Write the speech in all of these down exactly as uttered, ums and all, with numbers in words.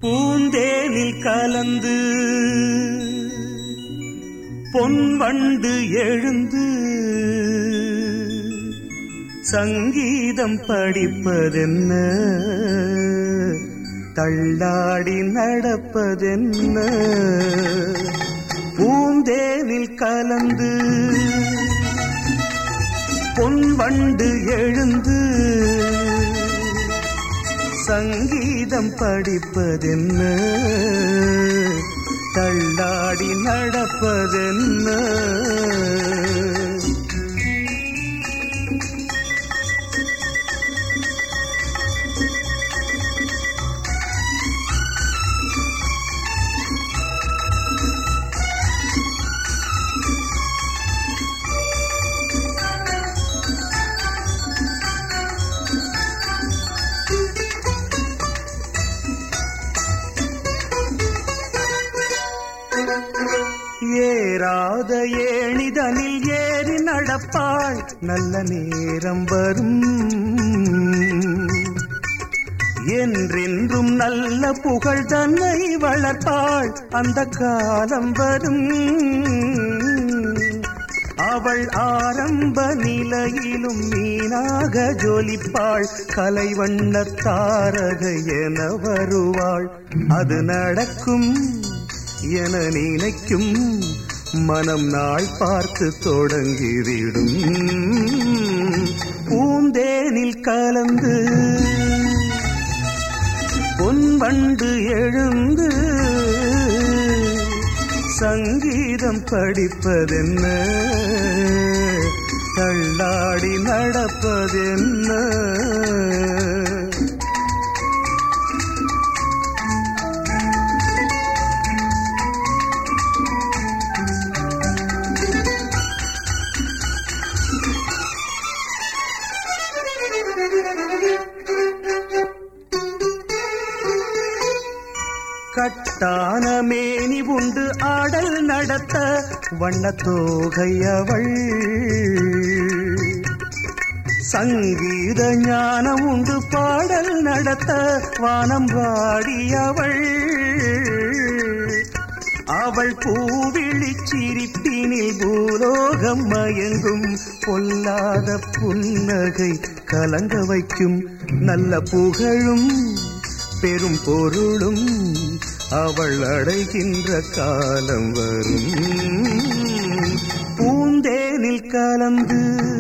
பூந்தேனில் கலந்து பொன்வண்டு எழுந்து சங்கீதம் படிப்பதென்ன, தள்ளாடி நடப்பதென்ன. பூந்தேனில் கலந்து பொன்வண்டு எழுந்து சங்கீதம் படிப்பதென்ன, தள்ளாடி நடப்பதென்ன. ஏறாத ஏணிதனில் ஏறி நடப்பாள், நல்ல நேரம் வரும். என்றென்றும் நல்ல புகழ் தன்னை வளர்ப்பாள், அந்த காலம் வரும். அவள் ஆரம்ப நிலையிலும் மீனாக ஜொலிப்பாள், கலைவண்ண தாரகை என வருவாள். அது நடக்கும் என நினைக்கும் மனம் நாள் பார்த்து தொடங்கிவிடும். பூந்தேனில் கலந்து பொன்வண்டு எழுந்து சங்கீதம் படிப்பதென்ன, தள்ளாடி நடப்பதென்ன. கட்டான மேனி உண்டு ஆடல் நடத்த வண்ணத்தோகை அவள், சங்கீத ஞானம் உண்டு பாடல் நடத்த வானம் வாடியவள். அவள் பூவிழி சிரிப்பினில் பூலோகம் மயங்கும், பொல்லாத புன்னகை கலங்க வைக்கும். நல்ல புகழும் பெரும் பொருளும் அவள் அடைகின்ற காலம் வரும். பூந்தேனில் கலந்து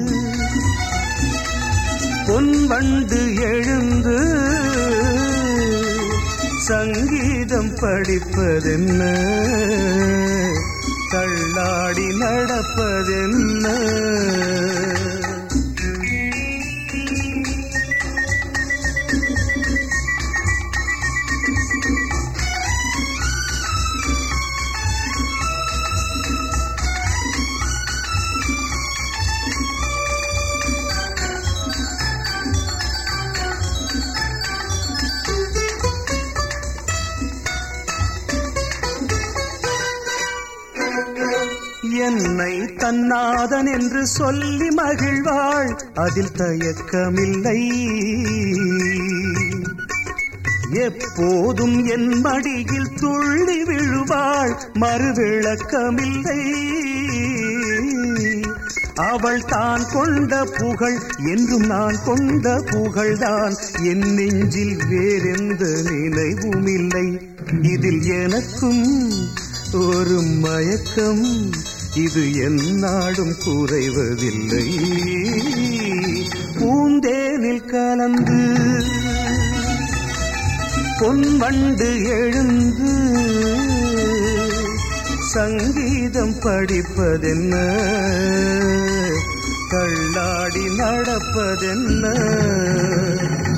பொன்வண்டு எழுந்து சங்கீதம் படிப்பதென்ன, தள்ளாடி நடப்பதென்ன. என்னை தன்னாதன் என்று சொல்லி மகிழ்வாள், அதில் தயக்கமில்லை. எப்போதும் என் மடியில் துள்ளி விழுவாள், மறுவிளக்கமில்லை. அவள் தான் கொண்ட புகழ் என்றும் நான் கொண்ட புகழ்தான், என் நெஞ்சில் வேறெந்த நினைவும் இல்லை. இதில் எனக்கும் ஒரு மயக்கம், இது எந்நாடும் குறைவதில்லை. பூந்தேனில் கலந்து பொன்வண்டு எழுந்து சங்கீதம் படிப்பதென்ன, தள்ளாடி நடப்பதென்ன.